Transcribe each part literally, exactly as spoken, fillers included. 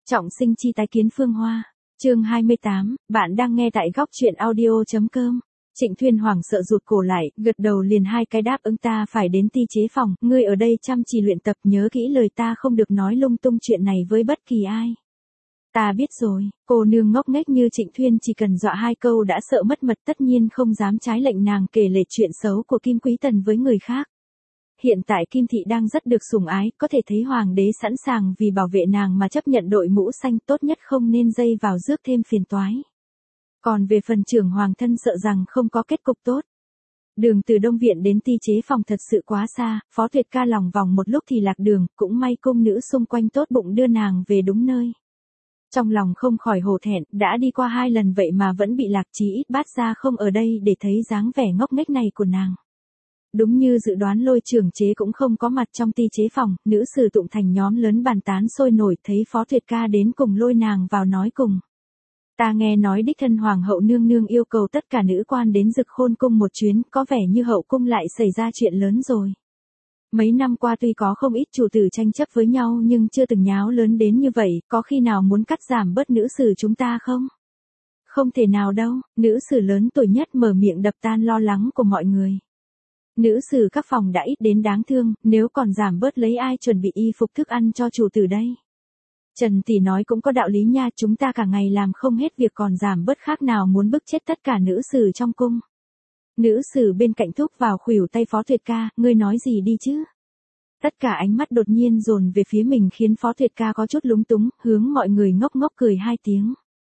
Trọng sinh chi tái kiến Phương Hoa. Chương hai mươi tám, bạn đang nghe tại góc truyện audio.com. Trịnh Thuyên hoảng sợ rụt cổ lại, gật đầu liền hai cái đáp ứng ta phải đến ti chế phòng, ngươi ở đây chăm chỉ luyện tập, nhớ kỹ lời ta không được nói lung tung chuyện này với bất kỳ ai. Ta biết rồi, cô nương ngốc nghếch như Trịnh Thuyên chỉ cần dọa hai câu đã sợ mất mật, tất nhiên không dám trái lệnh nàng kể lể chuyện xấu của Kim Quý Tần với người khác. Hiện tại Kim Thị đang rất được sủng ái, có thể thấy Hoàng đế sẵn sàng vì bảo vệ nàng mà chấp nhận đội mũ xanh, tốt nhất không nên dây vào rước thêm phiền toái. Còn về phần trưởng Hoàng thân sợ rằng không có kết cục tốt. Đường từ Đông Viện đến ti chế phòng thật sự quá xa, Phó Tuyệt Ca lòng vòng một lúc thì lạc đường, cũng may cung nữ xung quanh tốt bụng đưa nàng về đúng nơi. Trong lòng không khỏi hổ thẹn, đã đi qua hai lần vậy mà vẫn bị lạc, chí ít Bát Gia không ở đây để thấy dáng vẻ ngốc nghếch này của nàng. Đúng như dự đoán, Lôi trưởng chế cũng không có mặt trong ti chế phòng, nữ sử tụng thành nhóm lớn bàn tán sôi nổi, thấy Phó Tuyệt Ca đến cùng lôi nàng vào nói cùng. Ta nghe nói đích thân Hoàng hậu nương nương yêu cầu tất cả nữ quan đến Dực Khôn cung một chuyến, có vẻ như hậu cung lại xảy ra chuyện lớn rồi. Mấy năm qua tuy có không ít chủ tử tranh chấp với nhau nhưng chưa từng nháo lớn đến như vậy, có khi nào muốn cắt giảm bớt nữ sử chúng ta không? Không thể nào đâu, nữ sử lớn tuổi nhất mở miệng đập tan lo lắng của mọi người. Nữ sử các phòng đã ít đến đáng thương, nếu còn giảm bớt lấy ai chuẩn bị y phục thức ăn cho chủ tử đây. Trần tỷ nói cũng có đạo lý nha, chúng ta cả ngày làm không hết việc còn giảm bớt khác nào muốn bức chết tất cả nữ sử trong cung. Nữ sử bên cạnh thúc vào khuỷu tay Phó Tuyệt Ca, ngươi nói gì đi chứ? Tất cả ánh mắt đột nhiên dồn về phía mình khiến Phó Tuyệt Ca có chút lúng túng, hướng mọi người ngốc ngốc cười hai tiếng.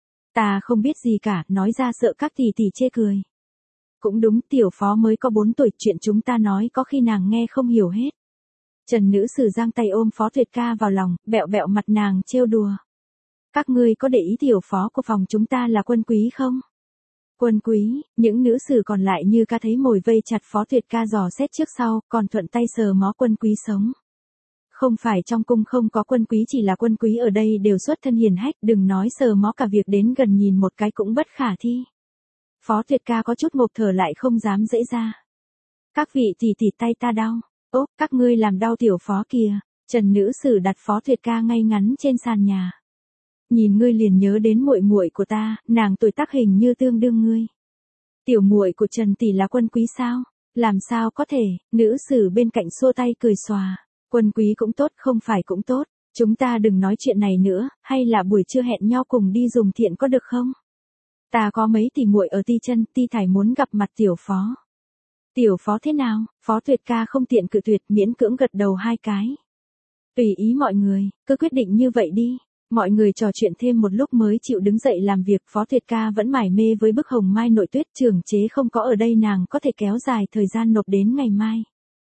Ta không biết gì cả, nói ra sợ các tỷ tỷ chê cười. Cũng đúng, tiểu phó mới có bốn tuổi, chuyện chúng ta nói có khi nàng nghe không hiểu hết. Trần nữ sử giang tay ôm Phó Tuyệt Ca vào lòng, bẹo bẹo mặt nàng trêu đùa. Các ngươi có để ý tiểu phó của phòng chúng ta là Quân Quý không? Quân Quý, những nữ sử còn lại như ca thấy mồi vây chặt Phó Tuyệt Ca dò xét trước sau, còn thuận tay sờ mó Quân Quý sống. Không phải trong cung không có Quân Quý, chỉ là Quân Quý ở đây đều xuất thân hiền hách, đừng nói sờ mó, cả việc đến gần nhìn một cái cũng bất khả thi. Phó Tuyệt Ca có chút ngộp thở lại không dám dễ ra. Các vị tỷ tỷ, tay ta đau. Ố, các ngươi làm đau tiểu phó kìa. Trần nữ sử đặt Phó Tuyệt Ca ngay ngắn trên sàn nhà. Nhìn ngươi liền nhớ đến muội muội của ta, nàng tuổi tác hình như tương đương ngươi. Tiểu muội của Trần tỷ là Quân Quý sao? Làm sao có thể? Nữ sử bên cạnh xua tay cười xòa. Quân Quý cũng tốt, không phải cũng tốt. Chúng ta đừng nói chuyện này nữa, hay là buổi trưa hẹn nhau cùng đi dùng thiện có được không? Ta có mấy tỷ muội ở ti chân, ti thải muốn gặp mặt tiểu phó. Tiểu phó thế nào? Phó Tuyệt Ca không tiện cự tuyệt, miễn cưỡng gật đầu hai cái. Tùy ý mọi người, cứ quyết định như vậy đi. Mọi người trò chuyện thêm một lúc mới chịu đứng dậy làm việc. Phó Tuyệt Ca vẫn mải mê với bức hồng mai nội tuyết, trưởng chế không có ở đây, nàng có thể kéo dài thời gian nộp đến ngày mai.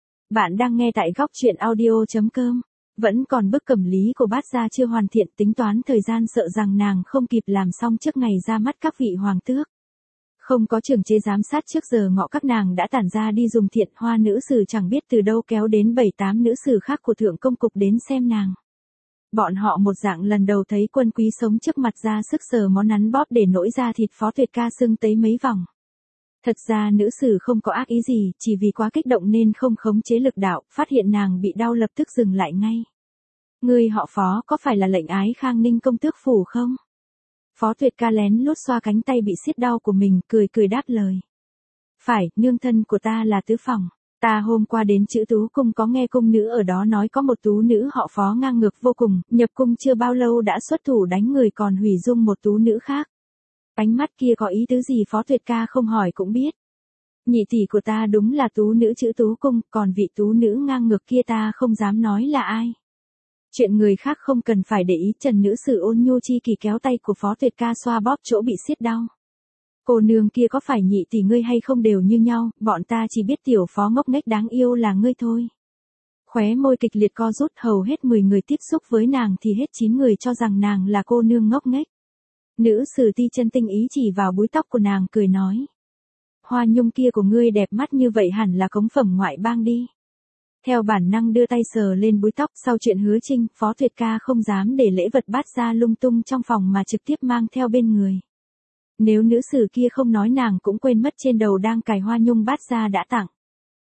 Bạn đang nghe tại góc truyện audio.com. Vẫn còn bức cẩm lý của Bát Gia chưa hoàn thiện, tính toán thời gian sợ rằng nàng không kịp làm xong trước ngày ra mắt các vị hoàng tước. Không có trưởng chế giám sát trước giờ ngọ các nàng đã tản ra đi dùng thiện, hoa nữ sử chẳng biết từ đâu kéo đến bảy tám nữ sử khác của thượng công cục đến xem nàng. Bọn họ một dạng lần đầu thấy Quân Quý sống trước mặt, ra sức sờ món nắn bóp để nỗi da thịt Phó Tuyệt Ca sưng tấy mấy vòng. Thật ra nữ sử không có ác ý gì, chỉ vì quá kích động nên không khống chế lực đạo, phát hiện nàng bị đau lập tức dừng lại ngay. Người họ Phó có phải là lệnh ái Khang Ninh công tước phủ không? Phó Tuyệt Ca lén lút xoa cánh tay bị siết đau của mình, cười cười đáp lời. Phải, nương thân của ta là Tứ Phòng. Ta hôm qua đến Chữ Tú cung có nghe cung nữ ở đó nói có một tú nữ họ Phó ngang ngược vô cùng, nhập cung chưa bao lâu đã xuất thủ đánh người còn hủy dung một tú nữ khác. Ánh mắt kia có ý tứ gì Phó Tuyệt Ca không hỏi cũng biết. Nhị tỷ của ta đúng là tú nữ Chữ Tú cung, còn vị tú nữ ngang ngược kia ta không dám nói là ai. Chuyện người khác không cần phải để ý. Trần nữ sử ôn nhu chi kỳ kéo tay của Phó Tuyệt Ca xoa bóp chỗ bị siết đau. Cô nương kia có phải nhị tỷ ngươi hay không đều như nhau, bọn ta chỉ biết tiểu phó ngốc nghếch đáng yêu là ngươi thôi. Khóe môi kịch liệt co rút, hầu hết mười người tiếp xúc với nàng thì hết chín người cho rằng nàng là cô nương ngốc nghếch. Nữ sử ti chân tinh ý chỉ vào búi tóc của nàng cười nói. Hoa nhung kia của ngươi đẹp mắt như vậy hẳn là cống phẩm ngoại bang đi. Theo bản năng đưa tay sờ lên búi tóc, sau chuyện hứa trinh, Phó Tuyệt Ca không dám để lễ vật Bát Gia lung tung trong phòng mà trực tiếp mang theo bên người. Nếu nữ sử kia không nói nàng cũng quên mất trên đầu đang cài hoa nhung Bát Gia đã tặng.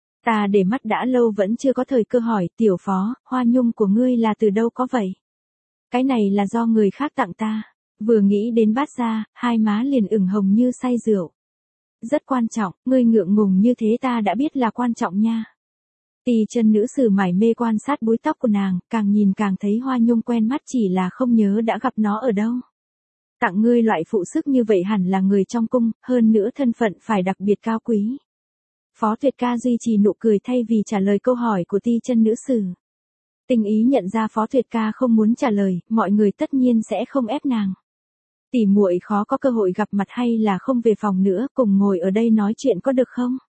Ta để mắt đã lâu vẫn chưa có thời cơ hỏi, tiểu phó, hoa nhung của ngươi là từ đâu có vậy? Cái này là do người khác tặng ta. Vừa nghĩ đến bát ra, hai má liền ửng hồng như say rượu. Rất quan trọng, ngươi ngượng ngùng như thế ta đã biết là quan trọng nha. Tỳ chân nữ sử mải mê quan sát búi tóc của nàng, càng nhìn càng thấy Hoa Nhung quen mắt, chỉ là không nhớ đã gặp nó ở đâu. Tặng ngươi loại phụ sức như vậy hẳn là người trong cung, hơn nữa thân phận phải đặc biệt cao quý. Phó Tuyệt Ca duy trì nụ cười thay vì trả lời câu hỏi của ti chân nữ sử. Tình ý nhận ra Phó Tuyệt Ca không muốn trả lời, mọi người tất nhiên sẽ không ép nàng. Tỷ muội khó có cơ hội gặp mặt hay là không về phòng nữa, cùng ngồi ở đây nói chuyện có được không?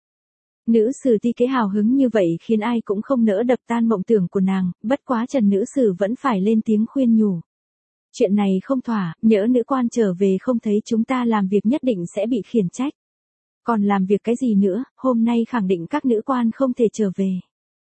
Nữ sử ti kế hào hứng như vậy khiến ai cũng không nỡ đập tan mộng tưởng của nàng, bất quá Trần nữ sử vẫn phải lên tiếng khuyên nhủ. Chuyện này không thỏa, nhỡ nữ quan trở về không thấy chúng ta làm việc nhất định sẽ bị khiển trách. Còn làm việc cái gì nữa, hôm nay khẳng định các nữ quan không thể trở về.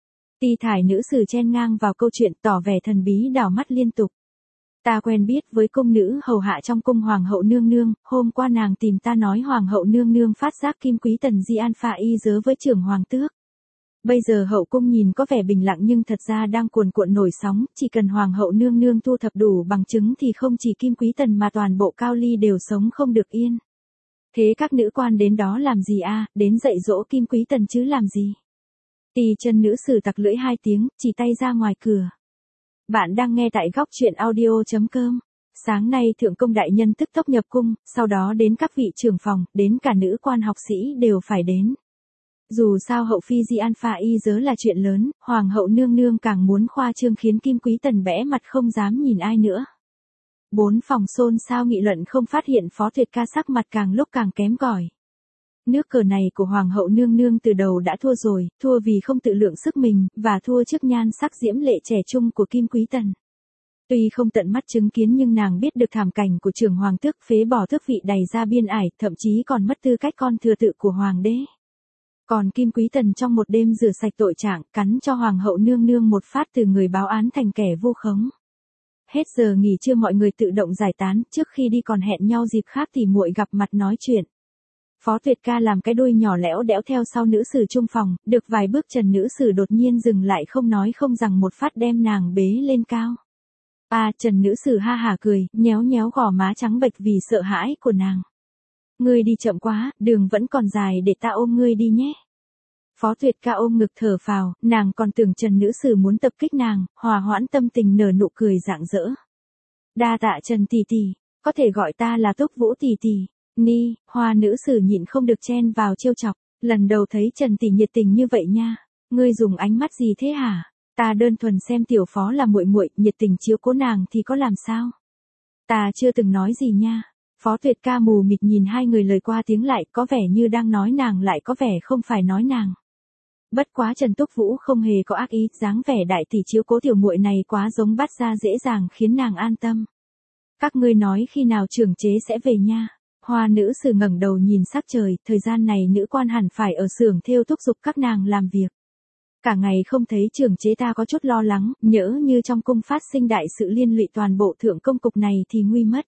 Ti thải nữ sử chen ngang vào câu chuyện, tỏ vẻ thần bí đảo mắt liên tục. Ta quen biết với cung nữ hầu hạ trong cung hoàng hậu nương nương, hôm qua nàng tìm ta nói hoàng hậu nương nương phát giác kim quý tần di alpha y dớ với trưởng hoàng tước. Bây giờ hậu cung nhìn có vẻ bình lặng nhưng thật ra đang cuồn cuộn nổi sóng, chỉ cần hoàng hậu nương nương thu thập đủ bằng chứng thì không chỉ kim quý tần mà toàn bộ cao ly đều sống không được yên. Thế các nữ quan đến đó làm gì a, à, đến dạy dỗ kim quý tần chứ làm gì? Tỳ chân nữ sử tặc lưỡi hai tiếng, chỉ tay ra ngoài cửa. Bạn đang nghe tại góc truyện audio chấm com. Sáng nay thượng công đại nhân tức tốc nhập cung, sau đó đến các vị trưởng phòng, đến cả nữ quan học sĩ đều phải đến. Dù sao hậu phi di alpha y dớ là chuyện lớn, hoàng hậu nương nương càng muốn khoa trương khiến kim quý tần bẽ mặt không dám nhìn ai nữa. Bốn phòng xôn xao nghị luận không phát hiện Phó Tuyệt Ca sắc mặt càng lúc càng kém cỏi. Nước cờ này của hoàng hậu nương nương từ đầu đã thua rồi, thua vì không tự lượng sức mình, và thua trước nhan sắc diễm lệ trẻ trung của kim quý tần. Tuy không tận mắt chứng kiến nhưng nàng biết được thảm cảnh của trưởng hoàng tước phế bỏ tước vị đày ra biên ải, thậm chí còn mất tư cách con thừa tự của hoàng đế. Còn kim quý tần trong một đêm rửa sạch tội trạng, cắn cho hoàng hậu nương nương một phát từ người báo án thành kẻ vu khống. Hết giờ nghỉ trưa mọi người tự động giải tán, trước khi đi còn hẹn nhau dịp khác thì muội gặp mặt nói chuyện. Phó Tuyệt Ca làm cái đuôi nhỏ lẽo đẽo theo sau nữ sử trung phòng, được vài bước Trần nữ sử đột nhiên dừng lại không nói không rằng một phát đem nàng bế lên cao. À, Trần nữ sử ha hả cười, nhéo nhéo gò má trắng bệch vì sợ hãi của nàng. Ngươi đi chậm quá, đường vẫn còn dài để ta ôm ngươi đi nhé. Phó Tuyệt Ca ôm ngực thở phào, nàng còn tưởng Trần nữ sử muốn tập kích nàng, hòa hoãn tâm tình nở nụ cười rạng rỡ. Đa tạ Trần tỷ tỷ, có thể gọi ta là Túc Vũ tỷ tỷ. Ni, Hoa nữ sử nhịn không được chen vào trêu chọc, lần đầu thấy Trần tỷ nhiệt tình như vậy nha. Ngươi dùng ánh mắt gì thế hả? Ta đơn thuần xem tiểu phó là muội muội, nhiệt tình chiếu cố nàng thì có làm sao? Ta chưa từng nói gì nha. Phó Tuyệt Ca mù mịt nhìn hai người lời qua tiếng lại, có vẻ như đang nói nàng lại có vẻ không phải nói nàng. Bất quá Trần Túc Vũ không hề có ác ý, dáng vẻ đại tỷ chiếu cố tiểu muội này quá giống bắt ra dễ dàng khiến nàng an tâm. Các ngươi nói khi nào trưởng chế sẽ về nha? Hoa nữ sử ngẩng đầu nhìn sắc trời, thời gian này nữ quan hẳn phải ở xưởng thêu thúc giục các nàng làm việc. Cả ngày không thấy trưởng chế ta có chút lo lắng, nhỡ như trong cung phát sinh đại sự liên lụy toàn bộ thượng công cục này thì nguy mất.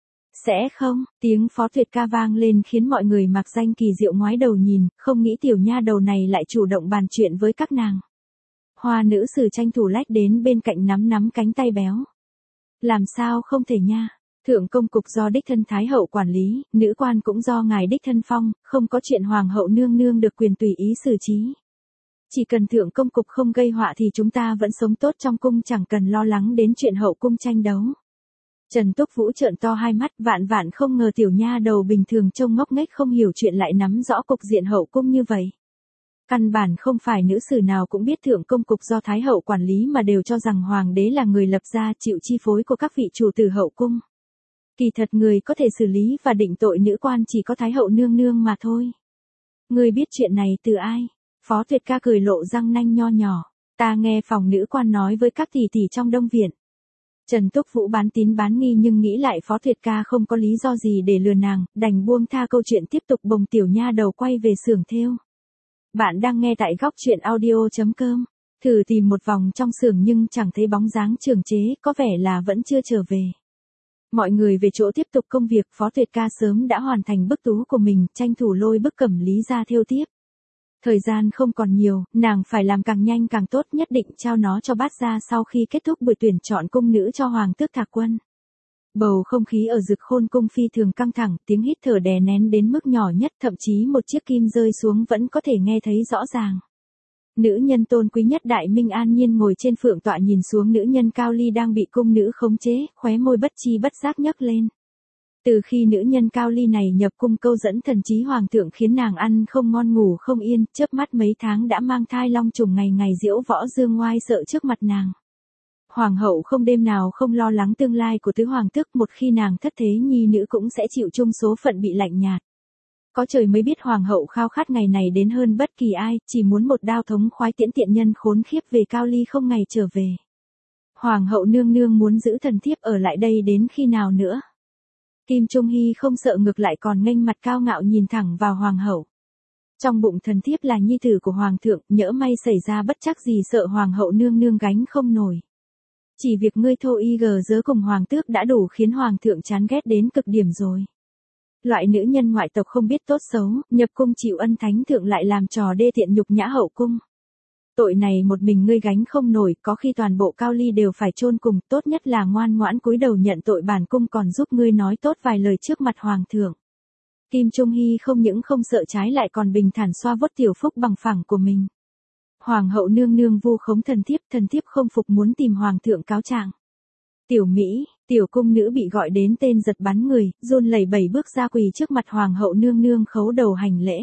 Sẽ không, tiếng Phó Tuyệt Ca vang lên khiến mọi người mặc danh kỳ diệu ngoái đầu nhìn, không nghĩ tiểu nha đầu này lại chủ động bàn chuyện với các nàng. Hoa nữ sử tranh thủ lách đến bên cạnh nắm nắm cánh tay béo. Làm sao không thể nha, thượng công cục do đích thân Thái hậu quản lý, nữ quan cũng do ngài đích thân phong, không có chuyện hoàng hậu nương nương được quyền tùy ý xử trí. Chỉ cần thượng công cục không gây họa thì chúng ta vẫn sống tốt trong cung, chẳng cần lo lắng đến chuyện hậu cung tranh đấu. Trần Túc Vũ trợn to hai mắt, vạn vạn không ngờ tiểu nha đầu bình thường trông ngốc nghếch không hiểu chuyện lại nắm rõ cục diện hậu cung như vậy. Căn bản không phải nữ sử nào cũng biết thượng công cục do Thái hậu quản lý mà đều cho rằng hoàng đế là người lập ra chịu chi phối của các vị chủ tử hậu cung. Kỳ thật người có thể xử lý và định tội nữ quan chỉ có Thái hậu nương nương mà thôi. Ngươi biết chuyện này từ ai? Phó Tuyệt Ca cười lộ răng nanh nho nhỏ. Ta nghe phòng nữ quan nói với các tỷ tỷ trong Đông Viện. Trần Túc Vũ bán tín bán nghi nhưng nghĩ lại Phó Tuyệt Ca không có lý do gì để lừa nàng, đành buông tha câu chuyện tiếp tục bồng tiểu nha đầu quay về xưởng thêu. Bạn đang nghe tại góc truyện audio chấm com. Thử tìm một vòng trong xưởng nhưng chẳng thấy bóng dáng trưởng chế, có vẻ là vẫn chưa trở về. Mọi người về chỗ tiếp tục công việc, Phó Tuyệt Ca sớm đã hoàn thành bức tú của mình, tranh thủ lôi bức cẩm lý ra thêu tiếp. Thời gian không còn nhiều, nàng phải làm càng nhanh càng tốt, nhất định trao nó cho Bát gia sau khi kết thúc buổi tuyển chọn cung nữ cho Hoàng tước Thạc Quân. Bầu không khí ở Dực Khôn cung phi thường căng thẳng, tiếng hít thở đè nén đến mức nhỏ nhất, thậm chí một chiếc kim rơi xuống vẫn có thể nghe thấy rõ ràng. Nữ nhân tôn quý nhất Đại Minh an nhiên ngồi trên phượng tọa nhìn xuống nữ nhân Cao Ly đang bị cung nữ khống chế, khóe môi bất chi bất giác nhấc lên. Từ khi nữ nhân Cao Ly này nhập cung câu dẫn thần trí hoàng thượng khiến nàng ăn không ngon ngủ không yên, chớp mắt mấy tháng đã mang thai long trùng, ngày ngày diễu võ dương ngoai sợ trước mặt nàng. Hoàng hậu không đêm nào không lo lắng tương lai của tứ hoàng tước, một khi nàng thất thế nhi nữ cũng sẽ chịu chung số phận bị lạnh nhạt. Có trời mới biết hoàng hậu khao khát ngày này đến hơn bất kỳ ai, chỉ muốn một đao thống khoái tiễn tiện nhân khốn khiếp về Cao Ly không ngày trở về. Hoàng hậu nương nương muốn giữ thần thiếp ở lại đây đến khi nào nữa? Kim Trung Hy không sợ, ngược lại còn nghênh mặt cao ngạo nhìn thẳng vào hoàng hậu. Trong bụng thần thiếp là nhi tử của hoàng thượng, nhỡ may xảy ra bất trắc gì sợ hoàng hậu nương nương gánh không nổi. Chỉ việc ngươi thô y gờ dớ cùng hoàng tước đã đủ khiến hoàng thượng chán ghét đến cực điểm rồi. Loại nữ nhân ngoại tộc không biết tốt xấu, nhập cung chịu ân thánh thượng lại làm trò đê tiện nhục nhã hậu cung. Tội này một mình ngươi gánh không nổi, có khi toàn bộ Cao Ly đều phải chôn cùng, tốt nhất là ngoan ngoãn cúi đầu nhận tội, bản cung còn giúp ngươi nói tốt vài lời trước mặt hoàng thượng. Kim Trung Hy không những không sợ, trái lại còn bình thản xoa vuốt tiểu phúc bằng phẳng của mình. Hoàng hậu nương nương vu khống thần thiếp, thần thiếp không phục muốn tìm hoàng thượng cáo trạng. Tiểu Mỹ, tiểu cung nữ bị gọi đến tên giật bắn người, run lẩy bẩy bước ra quỳ trước mặt hoàng hậu nương nương khấu đầu hành lễ.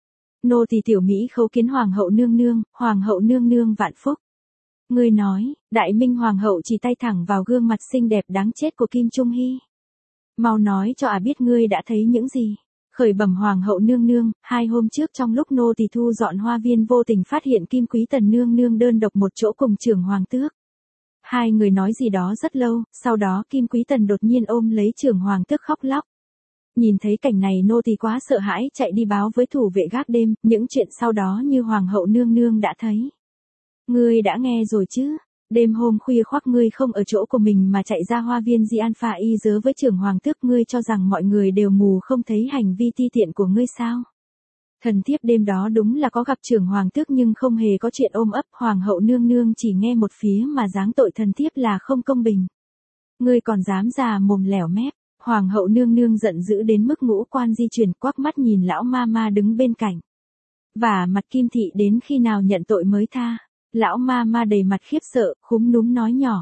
Nô tỳ Tiểu Mỹ khấu kiến hoàng hậu nương nương, hoàng hậu nương nương vạn phúc. Ngươi nói, Đại Minh hoàng hậu chỉ tay thẳng vào gương mặt xinh đẹp đáng chết của Kim Trung Hy. Mau nói cho ả biết ngươi đã thấy những gì. Khởi bẩm hoàng hậu nương nương, hai hôm trước trong lúc nô tỳ thu dọn hoa viên vô tình phát hiện Kim Quý Tần nương nương đơn độc một chỗ cùng trưởng hoàng tước. Hai người nói gì đó rất lâu, sau đó Kim Quý Tần đột nhiên ôm lấy trưởng hoàng tước khóc lóc. Nhìn thấy cảnh này nô tỳ quá sợ hãi, chạy đi báo với thủ vệ gác đêm, những chuyện sau đó như hoàng hậu nương nương đã thấy. Ngươi đã nghe rồi chứ? Đêm hôm khuya khoác ngươi không ở chỗ của mình mà chạy ra hoa viên Di Alpha y dớ với trưởng hoàng tước, ngươi cho rằng mọi người đều mù không thấy hành vi ti tiện của ngươi sao? Thần thiếp đêm đó đúng là có gặp trưởng hoàng tước nhưng không hề có chuyện ôm ấp, hoàng hậu nương nương chỉ nghe một phía mà giáng tội thần thiếp là không công bình. Ngươi còn dám già mồm lẻo mép. Hoàng hậu nương nương giận dữ đến mức ngũ quan di chuyển, quắc mắt nhìn lão ma ma đứng bên cạnh. Và mặt Kim thị đến khi nào nhận tội mới tha. Lão ma ma đầy mặt khiếp sợ, khúm núm nói nhỏ.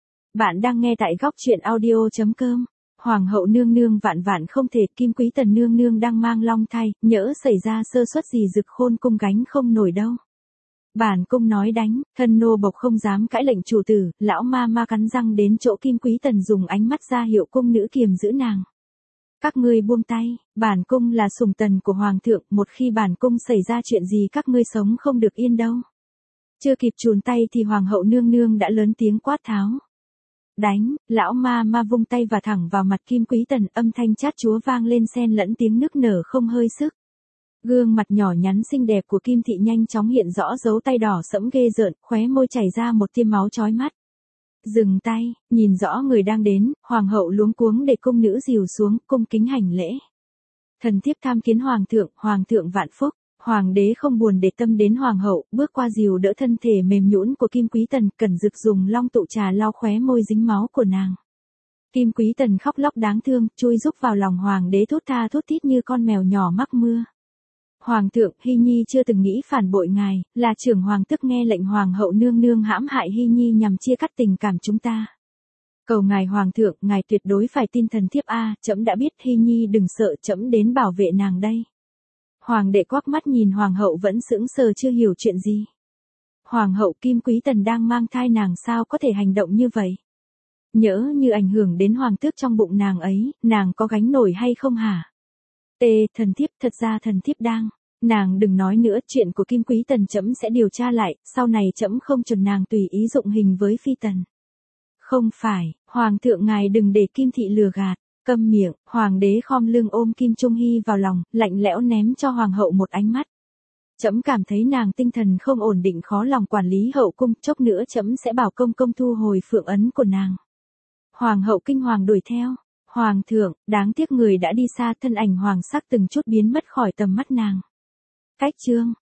Bạn đang nghe tại góc truyện audio chấm com. Hoàng hậu nương nương vạn vạn không thể, Kim Quý Tần nương nương đang mang long thai, nhỡ xảy ra sơ suất gì Dực Khôn cung gánh không nổi đâu. Bản cung nói đánh, thân nô bộc không dám cãi lệnh chủ tử, lão ma ma cắn răng đến chỗ Kim Quý Tần dùng ánh mắt ra hiệu cung nữ kiềm giữ nàng. Các ngươi buông tay, bản cung là sủng tần của hoàng thượng, một khi bản cung xảy ra chuyện gì các ngươi sống không được yên đâu. Chưa kịp chùn tay thì hoàng hậu nương nương đã lớn tiếng quát tháo. Đánh, lão ma ma vung tay và thẳng vào mặt Kim Quý Tần, âm thanh chát chúa vang lên xen lẫn tiếng nức nở không hơi sức. Gương mặt nhỏ nhắn xinh đẹp của Kim thị nhanh chóng hiện rõ dấu tay đỏ sẫm ghê rợn, khóe môi chảy ra một tia máu chói mắt. Dừng tay, nhìn rõ người đang đến, hoàng hậu luống cuống để cung nữ dìu xuống, cung kính hành lễ. Thần thiếp tham kiến hoàng thượng, hoàng thượng vạn phúc. Hoàng đế không buồn để tâm đến hoàng hậu, bước qua dìu đỡ thân thể mềm nhũn của Kim Quý Tần, cẩn rực dùng long tụ trà lau khóe môi dính máu của nàng. Kim Quý Tần khóc lóc đáng thương, chui rúc vào lòng hoàng đế thút tha thút thít như con mèo nhỏ mắc mưa. Hoàng thượng, Hy Nhi chưa từng nghĩ phản bội ngài, là trưởng hoàng tức nghe lệnh hoàng hậu nương nương hãm hại Hy Nhi nhằm chia cắt tình cảm chúng ta. Cầu ngài hoàng thượng, ngài tuyệt đối phải tin thần thiếp a, trẫm đã biết, Hy Nhi đừng sợ, trẫm đến bảo vệ nàng đây. Hoàng đệ quắc mắt nhìn hoàng hậu vẫn sững sờ chưa hiểu chuyện gì. Hoàng hậu, Kim Quý Tần đang mang thai, nàng sao có thể hành động như vậy? Nhỡ như ảnh hưởng đến hoàng tước trong bụng nàng ấy, nàng có gánh nổi hay không hả? Tê, thần thiếp, thật ra thần thiếp đang. Nàng đừng nói nữa, chuyện của Kim Quý Tần trẫm sẽ điều tra lại, sau này trẫm không chuẩn nàng tùy ý dụng hình với phi tần. Không phải, hoàng thượng ngài đừng để Kim thị lừa gạt. Câm miệng, hoàng đế khom lưng ôm Kim Trung Hy vào lòng, lạnh lẽo ném cho hoàng hậu một ánh mắt. Trẫm cảm thấy nàng tinh thần không ổn định, khó lòng quản lý hậu cung, chốc nữa trẫm sẽ bảo công công thu hồi phượng ấn của nàng. Hoàng hậu kinh hoàng đuổi theo. Hoàng thượng, đáng tiếc người đã đi xa, thân ảnh hoàng sắc từng chút biến mất khỏi tầm mắt nàng. Cách chương